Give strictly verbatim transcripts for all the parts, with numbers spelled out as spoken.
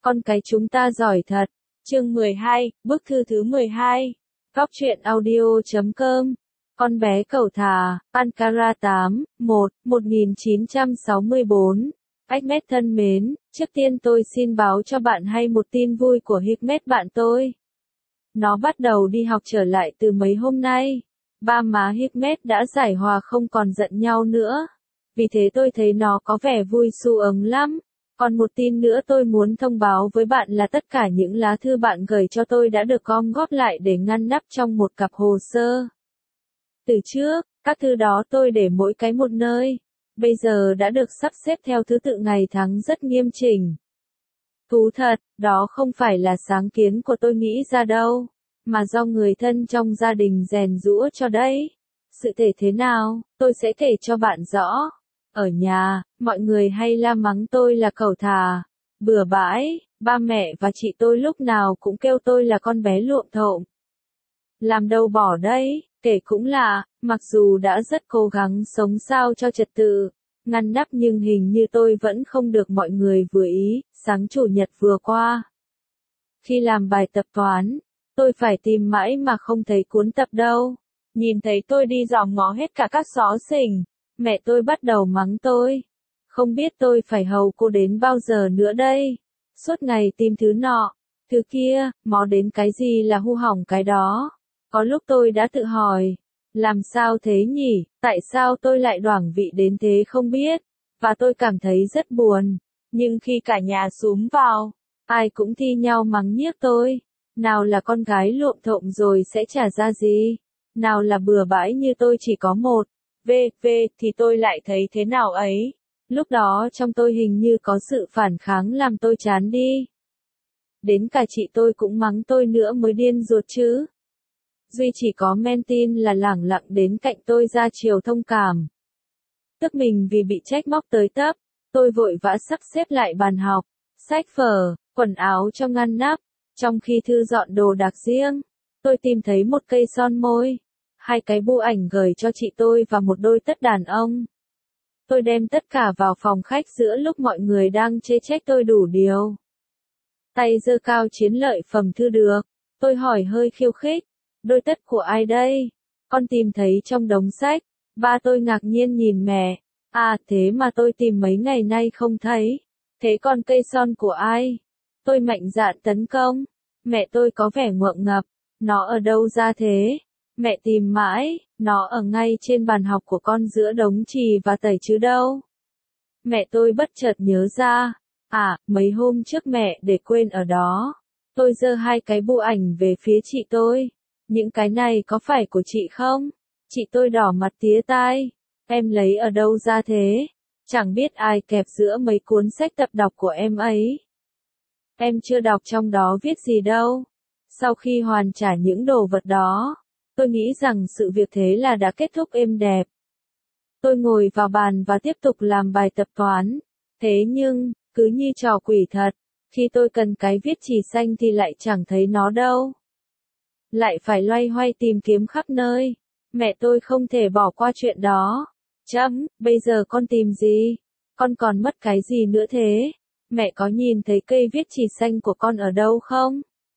Con cái chúng ta giỏi thật. Chương mười hai, bức thư thứ mười hai. Góc truyện audio chấm com. Con bé cẩu thả, Ankara tám, một, một nghìn chín trăm sáu mươi bốn. Hikmet thân mến, trước tiên tôi xin báo cho bạn hay một tin vui của Hikmet bạn tôi. Nó bắt đầu đi học trở lại từ mấy hôm nay. Ba má Hikmet đã giải hòa không còn giận nhau nữa. Vì thế tôi thấy nó có vẻ vui su ấm lắm. Còn một tin nữa tôi muốn thông báo với bạn là tất cả những lá thư bạn gửi cho tôi đã được gom góp lại để ngăn nắp trong một cặp hồ sơ. Từ trước, các thư đó tôi để mỗi cái một nơi. Bây giờ đã được sắp xếp theo thứ tự ngày tháng rất nghiêm chỉnh. Thú thật, đó không phải là sáng kiến của tôi nghĩ ra đâu, mà do người thân trong gia đình rèn giũa cho đấy. Sự thể thế nào, tôi sẽ kể cho bạn rõ. Ở nhà, mọi người hay la mắng tôi là cẩu thả, bừa bãi, ba mẹ và chị tôi lúc nào cũng kêu tôi là con bé luộm thộm. Làm đâu bỏ đấy, kể cũng lạ, mặc dù đã rất cố gắng sống sao cho trật tự, ngăn nắp nhưng hình như tôi vẫn không được mọi người vừa ý. Sáng chủ nhật vừa qua, khi làm bài tập toán, tôi phải tìm mãi mà không thấy cuốn tập đâu. Nhìn thấy tôi đi dòm ngó hết cả các xó xỉnh, mẹ tôi bắt đầu mắng tôi. Không biết tôi phải hầu cô đến bao giờ nữa đây. Suốt ngày tìm thứ nọ, thứ kia, mò đến cái gì là hu hỏng cái đó. Có lúc tôi đã tự hỏi, làm sao thế nhỉ, tại sao tôi lại đoảng vị đến thế không biết, và tôi cảm thấy rất buồn. Nhưng khi cả nhà xúm vào, ai cũng thi nhau mắng nhiếc tôi. Nào là con gái luộm thộm rồi sẽ trả ra gì, nào là bừa bãi như tôi chỉ có một, vê, vê, thì tôi lại thấy thế nào ấy. Lúc đó trong tôi hình như có sự phản kháng làm tôi chán đi. Đến cả chị tôi cũng mắng tôi nữa mới điên ruột chứ. Duy chỉ có Men-tin là lẳng lặng đến cạnh tôi ra chiều thông cảm. Tức mình vì bị trách móc tới tấp, tôi vội vã sắp xếp lại bàn học, sách vở, quần áo trong ngăn nắp. Trong khi Thư dọn đồ đạc riêng, tôi tìm thấy một cây son môi, hai cái bưu ảnh gửi cho chị tôi và một đôi tất đàn ông. Tôi đem tất cả vào phòng khách giữa lúc mọi người đang chê trách tôi đủ điều. Tay giơ cao chiến lợi phẩm thư được, tôi hỏi hơi khiêu khích, đôi tất của ai đây? Con tìm thấy trong đống sách. Ba tôi ngạc nhiên nhìn mẹ, à thế mà tôi tìm mấy ngày nay không thấy. Thế còn cây son của ai? Tôi mạnh dạn tấn công. Mẹ tôi có vẻ ngượng ngập, nó ở đâu ra thế? Mẹ tìm mãi, nó ở ngay trên bàn học của con giữa đống chì và tẩy chứ đâu. Mẹ tôi bất chợt nhớ ra, à, mấy hôm trước mẹ để quên ở đó. Tôi giơ hai cái bưu ảnh về phía chị tôi. Những cái này có phải của chị không? Chị tôi đỏ mặt tía tai. Em lấy ở đâu ra thế? Chẳng biết ai kẹp giữa mấy cuốn sách tập đọc của em ấy. Em chưa đọc trong đó viết gì đâu. Sau khi hoàn trả những đồ vật đó, tôi nghĩ rằng sự việc thế là đã kết thúc êm đẹp. Tôi ngồi vào bàn và tiếp tục làm bài tập toán. Thế nhưng, cứ như trò quỷ thật, khi tôi cần cái viết chì xanh thì lại chẳng thấy nó đâu. Lại phải loay hoay tìm kiếm khắp nơi. Mẹ tôi không thể bỏ qua chuyện đó. Chấm, bây giờ con tìm gì? Con còn mất cái gì nữa thế? Mẹ có nhìn thấy cây viết chì xanh của con ở đâu không?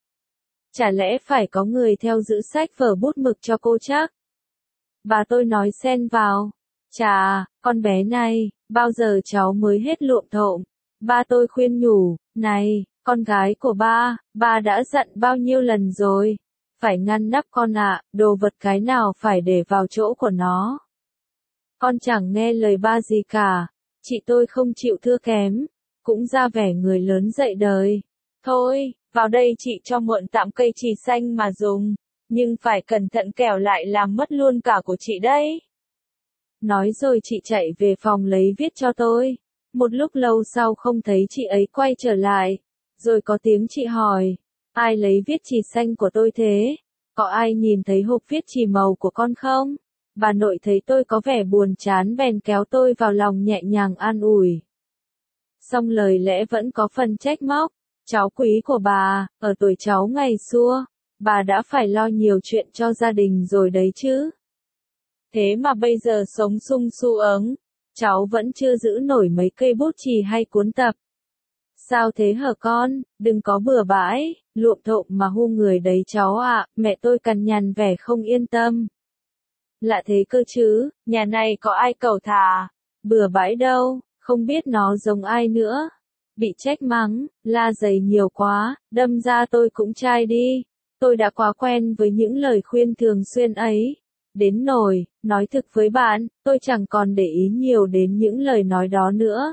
Chả lẽ phải có người theo giữ sách vở bút mực cho cô chắc? Bà tôi nói xen vào. Chà, con bé này, bao giờ cháu mới hết luộm thộm? Ba tôi khuyên nhủ, này, con gái của ba, ba đã dặn bao nhiêu lần rồi. Phải ngăn nắp con ạ, đồ vật cái nào phải để vào chỗ của nó. Con chẳng nghe lời ba gì cả. Chị tôi không chịu thua kém, cũng ra vẻ người lớn dạy đời. Thôi, vào đây chị cho mượn tạm cây chì xanh mà dùng, nhưng phải cẩn thận kẻo lại làm mất luôn cả của chị đấy. Nói rồi chị chạy về phòng lấy viết cho tôi. Một lúc lâu sau không thấy chị ấy quay trở lại, rồi có tiếng chị hỏi, ai lấy viết chì xanh của tôi thế? Có ai nhìn thấy hộp viết chì màu của con không? Bà nội thấy tôi có vẻ buồn chán bèn kéo tôi vào lòng nhẹ nhàng an ủi. Song lời lẽ vẫn có phần trách móc. Cháu quý của bà, ở tuổi cháu ngày xưa, bà đã phải lo nhiều chuyện cho gia đình rồi đấy chứ. Thế mà bây giờ sống sung su ớn, cháu vẫn chưa giữ nổi mấy cây bút chì hay cuốn tập. Sao thế hả con, đừng có bừa bãi, luộm thộm mà hu người đấy cháu ạ, mẹ tôi cằn nhằn vẻ không yên tâm. Lạ thế cơ chứ, nhà này có ai cẩu thả, bừa bãi đâu, không biết nó giống ai nữa. Bị trách mắng, la giày nhiều quá, đâm ra tôi cũng chai đi. Tôi đã quá quen với những lời khuyên thường xuyên ấy. Đến nỗi, nói thực với bạn, tôi chẳng còn để ý nhiều đến những lời nói đó nữa.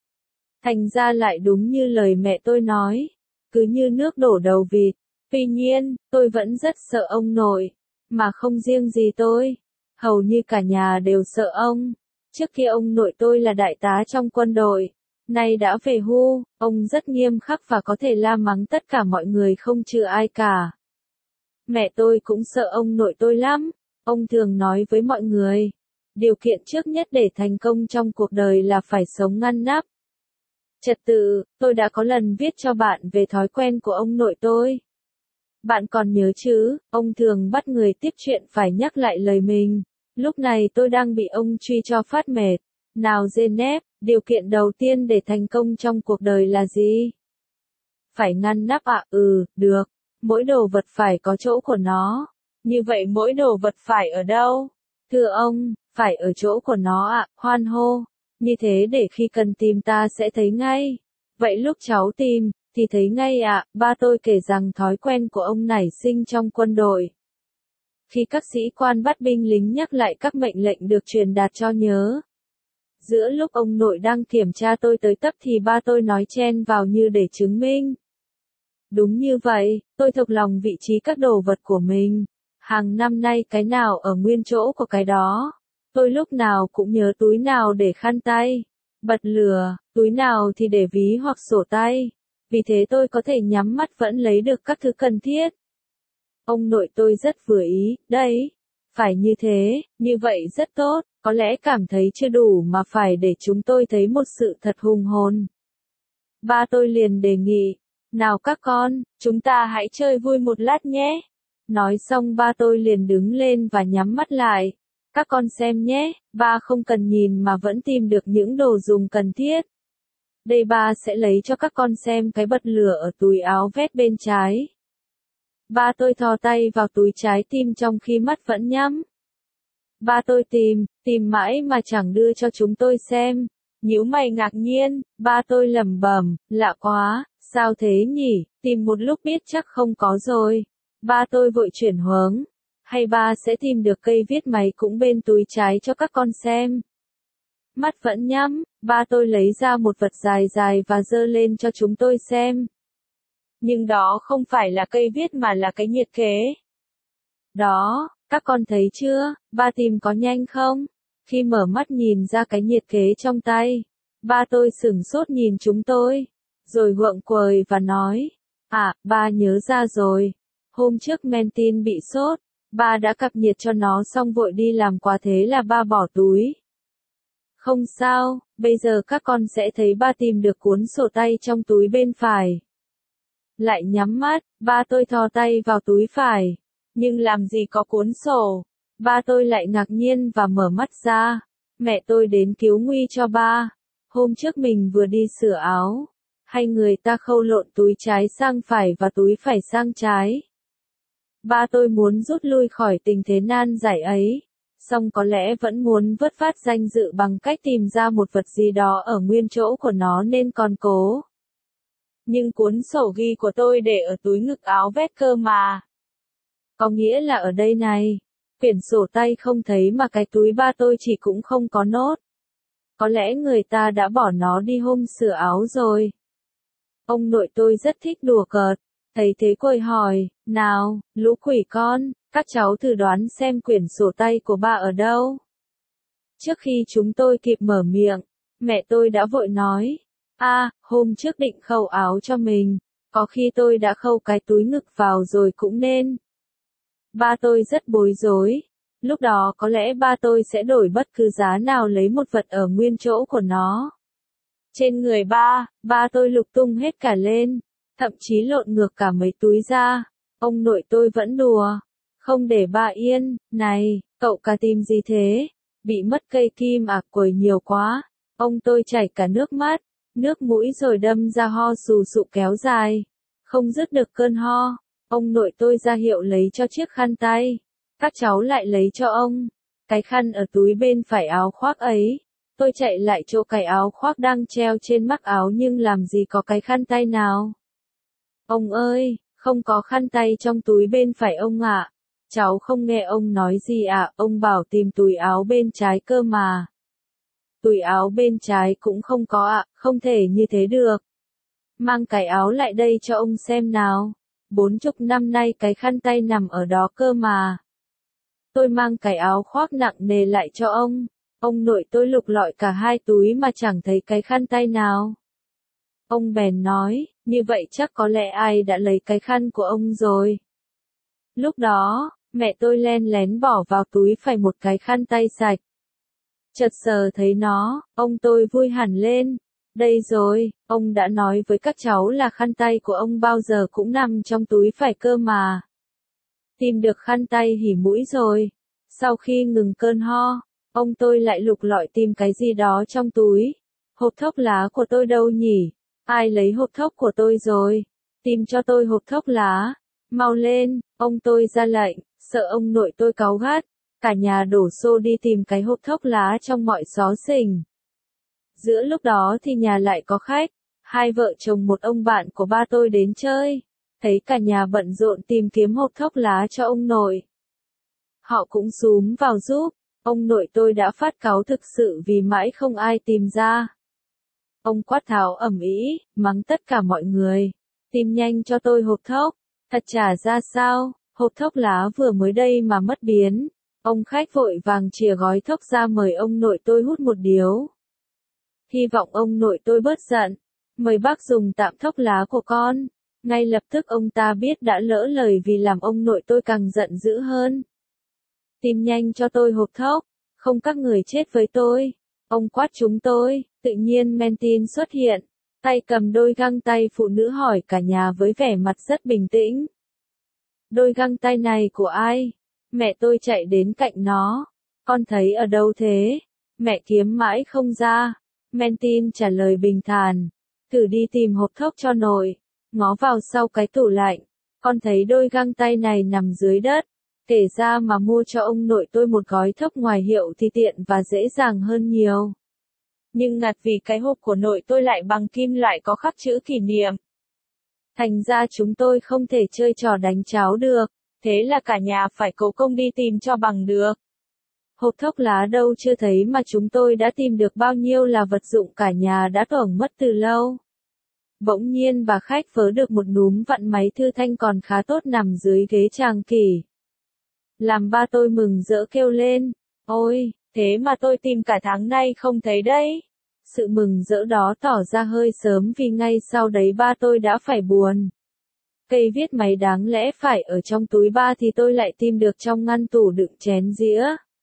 Thành ra lại đúng như lời mẹ tôi nói, cứ như nước đổ đầu vịt. Tuy nhiên, tôi vẫn rất sợ ông nội, mà không riêng gì tôi, hầu như cả nhà đều sợ ông. Trước kia ông nội tôi là đại tá trong quân đội, nay đã về hưu, ông rất nghiêm khắc và có thể la mắng tất cả mọi người không chừa ai cả. Mẹ tôi cũng sợ ông nội tôi lắm, ông thường nói với mọi người, điều kiện trước nhất để thành công trong cuộc đời là phải sống ngăn nắp. Trật tự, tôi đã có lần viết cho bạn về thói quen của ông nội tôi. Bạn còn nhớ chứ, ông thường bắt người tiếp chuyện phải nhắc lại lời mình. Lúc này tôi đang bị ông truy cho phát mệt. Nào Genep, điều kiện đầu tiên để thành công trong cuộc đời là gì? Phải ngăn nắp ạ, à? Ừ, được. Mỗi đồ vật phải có chỗ của nó. Như vậy mỗi đồ vật phải ở đâu? Thưa ông, phải ở chỗ của nó ạ, à, hoan hô. Như thế để khi cần tìm ta sẽ thấy ngay. Vậy lúc cháu tìm, thì thấy ngay ạ, à, ba tôi kể rằng thói quen của ông nảy sinh trong quân đội. Khi các sĩ quan bắt binh lính nhắc lại các mệnh lệnh được truyền đạt cho nhớ. Giữa lúc ông nội đang kiểm tra tôi tới tấp thì ba tôi nói chen vào như để chứng minh. Đúng như vậy, tôi thuộc lòng vị trí các đồ vật của mình. Hàng năm nay cái nào ở nguyên chỗ của cái đó. Tôi lúc nào cũng nhớ túi nào để khăn tay, bật lửa, túi nào thì để ví hoặc sổ tay. Vì thế tôi có thể nhắm mắt vẫn lấy được các thứ cần thiết. Ông nội tôi rất vừa ý, đấy, phải như thế, như vậy rất tốt, có lẽ cảm thấy chưa đủ mà phải để chúng tôi thấy một sự thật hùng hồn. Ba tôi liền đề nghị, nào các con, chúng ta hãy chơi vui một lát nhé. Nói xong ba tôi liền đứng lên và nhắm mắt lại. Các con xem nhé, ba không cần nhìn mà vẫn tìm được những đồ dùng cần thiết. Đây ba sẽ lấy cho các con xem cái bật lửa ở túi áo vest bên trái. Ba tôi thò tay vào túi trái tim trong khi mắt vẫn nhắm. Ba tôi tìm, tìm mãi mà chẳng đưa cho chúng tôi xem. Nhíu mày ngạc nhiên, ba tôi lẩm bẩm, lạ quá, sao thế nhỉ, tìm một lúc biết chắc không có rồi. Ba tôi vội chuyển hướng. Hay ba sẽ tìm được cây viết máy cũng bên túi trái cho các con xem. Mắt vẫn nhắm, ba tôi lấy ra một vật dài dài và giơ lên cho chúng tôi xem. Nhưng đó không phải là cây viết mà là cái nhiệt kế. Đó, các con thấy chưa, ba tìm có nhanh không? Khi mở mắt nhìn ra cái nhiệt kế trong tay, ba tôi sửng sốt nhìn chúng tôi, rồi gượng quời và nói, à, ba nhớ ra rồi. Hôm trước Mentin bị sốt, ba đã cặp nhiệt cho nó xong vội đi làm quá thế là ba bỏ túi. Không sao, bây giờ các con sẽ thấy ba tìm được cuốn sổ tay trong túi bên phải. Lại nhắm mắt, ba tôi thò tay vào túi phải. Nhưng làm gì có cuốn sổ. Ba tôi lại ngạc nhiên và mở mắt ra. Mẹ tôi đến cứu nguy cho ba. Hôm trước mình vừa đi sửa áo. Hay người ta khâu lộn túi trái sang phải và túi phải sang trái. Ba tôi muốn rút lui khỏi tình thế nan giải ấy. Song có lẽ vẫn muốn vớt vát danh dự bằng cách tìm ra một vật gì đó ở nguyên chỗ của nó nên còn cố. Nhưng cuốn sổ ghi của tôi để ở túi ngực áo vest cơ mà. Có nghĩa là ở đây này. Quyển sổ tay không thấy mà cái túi ba tôi chỉ cũng không có nốt. Có lẽ người ta đã bỏ nó đi hôm sửa áo rồi. Ông nội tôi rất thích đùa cợt. Thấy thế quầy hỏi, nào, lũ quỷ con, các cháu thử đoán xem quyển sổ tay của ba ở đâu. Trước khi chúng tôi kịp mở miệng, mẹ tôi đã vội nói, a, hôm trước định khâu áo cho mình, có khi tôi đã khâu cái túi ngực vào rồi cũng nên. Ba tôi rất bối rối, lúc đó có lẽ ba tôi sẽ đổi bất cứ giá nào lấy một vật ở nguyên chỗ của nó. Trên người ba, ba tôi lục tung hết cả lên, thậm chí lộn ngược cả mấy túi ra. Ông nội tôi vẫn đùa, không để ba yên, này, cậu cả tìm gì thế? Bị mất cây kim à, quầy nhiều quá. Ông tôi chảy cả nước mắt, nước mũi rồi đâm ra ho sù sụ kéo dài. Không dứt được cơn ho, ông nội tôi ra hiệu lấy cho chiếc khăn tay. Các cháu lại lấy cho ông. Cái khăn ở túi bên phải áo khoác ấy. Tôi chạy lại chỗ cái áo khoác đang treo trên mắc áo nhưng làm gì có cái khăn tay nào. Ông ơi, không có khăn tay trong túi bên phải ông ạ. Cháu không nghe ông nói gì ạ, ông bảo tìm túi áo bên trái cơ mà. Túi áo bên trái cũng không có ạ, không thể như thế được. Mang cái áo lại đây cho ông xem nào. Bốn chục năm nay cái khăn tay nằm ở đó cơ mà. Tôi mang cái áo khoác nặng nề lại cho ông. Ông nội tôi lục lọi cả hai túi mà chẳng thấy cái khăn tay nào. Ông bèn nói, như vậy chắc có lẽ ai đã lấy cái khăn của ông rồi. Lúc đó, mẹ tôi len lén bỏ vào túi phải một cái khăn tay sạch. Chợt sờ thấy nó, ông tôi vui hẳn lên. Đây rồi, ông đã nói với các cháu là khăn tay của ông bao giờ cũng nằm trong túi phải cơ mà. Tìm được khăn tay hỉ mũi rồi. Sau khi ngừng cơn ho, ông tôi lại lục lọi tìm cái gì đó trong túi. Hộp thuốc lá của tôi đâu nhỉ? Ai lấy hộp thuốc của tôi rồi? Tìm cho tôi hộp thuốc lá. Mau lên, ông tôi ra lệnh, sợ ông nội tôi cáu gắt. Cả nhà đổ xô đi tìm cái hộp thuốc lá trong mọi xó xỉnh. Giữa lúc đó thì nhà lại có khách. Hai vợ chồng một ông bạn của ba tôi đến chơi. Thấy cả nhà bận rộn tìm kiếm hộp thuốc lá cho ông nội. Họ cũng xúm vào giúp. Ông nội tôi đã phát cáu thực sự vì mãi không ai tìm ra. Ông quát tháo ầm ĩ, mắng tất cả mọi người. Tìm nhanh cho tôi hộp thuốc. Thật chả ra sao, hộp thuốc lá vừa mới đây mà mất biến. Ông khách vội vàng chìa gói thuốc ra mời ông nội tôi hút một điếu. Hy vọng ông nội tôi bớt giận. Mời bác dùng tạm thuốc lá của con. Ngay lập tức ông ta biết đã lỡ lời vì làm ông nội tôi càng giận dữ hơn. Tìm nhanh cho tôi hộp thuốc, không các người chết với tôi. Ông quát chúng tôi, tự nhiên Mentin xuất hiện. Tay cầm đôi găng tay phụ nữ hỏi cả nhà với vẻ mặt rất bình tĩnh. Đôi găng tay này của ai? Mẹ tôi chạy đến cạnh nó. Con thấy ở đâu thế? Mẹ kiếm mãi không ra. Mentin trả lời bình thản. Thử đi tìm hộp thuốc cho nội. Ngó vào sau cái tủ lạnh. Con thấy đôi găng tay này nằm dưới đất. Kể ra mà mua cho ông nội tôi một gói thuốc ngoài hiệu thì tiện và dễ dàng hơn nhiều. Nhưng ngặt vì cái hộp của nội tôi lại bằng kim loại có khắc chữ kỷ niệm. Thành ra chúng tôi không thể chơi trò đánh cháo được. Thế là cả nhà phải cố công đi tìm cho bằng được. Hộp thuốc lá đâu chưa thấy mà chúng tôi đã tìm được bao nhiêu là vật dụng cả nhà đã tuổng mất từ lâu. Bỗng nhiên bà khách vớ được một núm vặn máy thư thanh còn khá tốt nằm dưới ghế tràng kỷ. Làm ba tôi mừng rỡ kêu lên, ôi, thế mà tôi tìm cả tháng nay không thấy đấy. Sự mừng rỡ đó tỏ ra hơi sớm vì ngay sau đấy ba tôi đã phải buồn. Cây viết máy đáng lẽ phải ở trong túi ba thì tôi lại tìm được trong ngăn tủ đựng chén dĩa.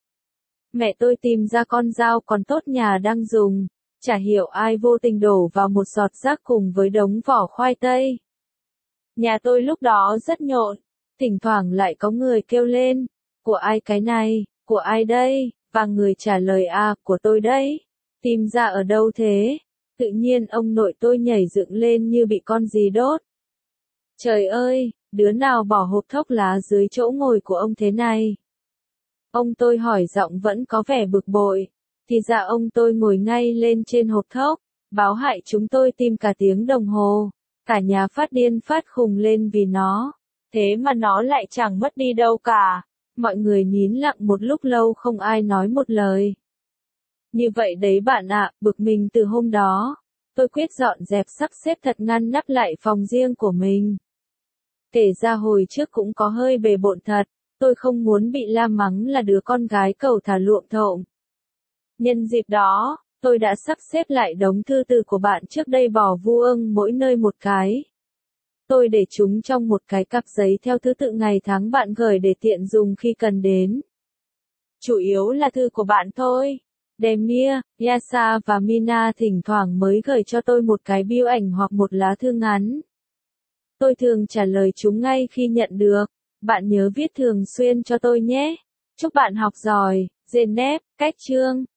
Mẹ tôi tìm ra con dao còn tốt nhà đang dùng, chả hiểu ai vô tình đổ vào một giọt rác cùng với đống vỏ khoai tây. Nhà tôi lúc đó rất nhộn, thỉnh thoảng lại có người kêu lên, của ai cái này, của ai đây, và người trả lời à, của tôi đấy. Tìm ra ở đâu thế? Tự nhiên ông nội tôi nhảy dựng lên như bị con gì đốt. Trời ơi, đứa nào bỏ hộp thuốc lá dưới chỗ ngồi của ông thế này? Ông tôi hỏi giọng vẫn có vẻ bực bội. Thì ra ông tôi ngồi ngay lên trên hộp thuốc, báo hại chúng tôi tìm cả tiếng đồng hồ. Cả nhà phát điên phát khùng lên vì nó. Thế mà nó lại chẳng mất đi đâu cả. Mọi người nín lặng một lúc lâu không ai nói một lời. Như vậy đấy bạn ạ, bực mình từ hôm đó. Tôi quyết dọn dẹp sắp xếp thật ngăn nắp lại phòng riêng của mình. Kể ra hồi trước cũng có hơi bề bộn thật. Tôi không muốn bị la mắng là đứa con gái cẩu thả luộm thộm. Nhân dịp đó, tôi đã sắp xếp lại đống thư từ của bạn trước đây bỏ vuông mỗi nơi một cái. Tôi để chúng trong một cái cặp giấy theo thứ tự ngày tháng bạn gửi để tiện dùng khi cần đến. Chủ yếu là thư của bạn thôi. Demir, Yasa và Mina thỉnh thoảng mới gửi cho tôi một cái bưu ảnh hoặc một lá thư ngắn. Tôi thường trả lời chúng ngay khi nhận được. Bạn nhớ viết thường xuyên cho tôi nhé. Chúc bạn học giỏi. Genep, cách chương.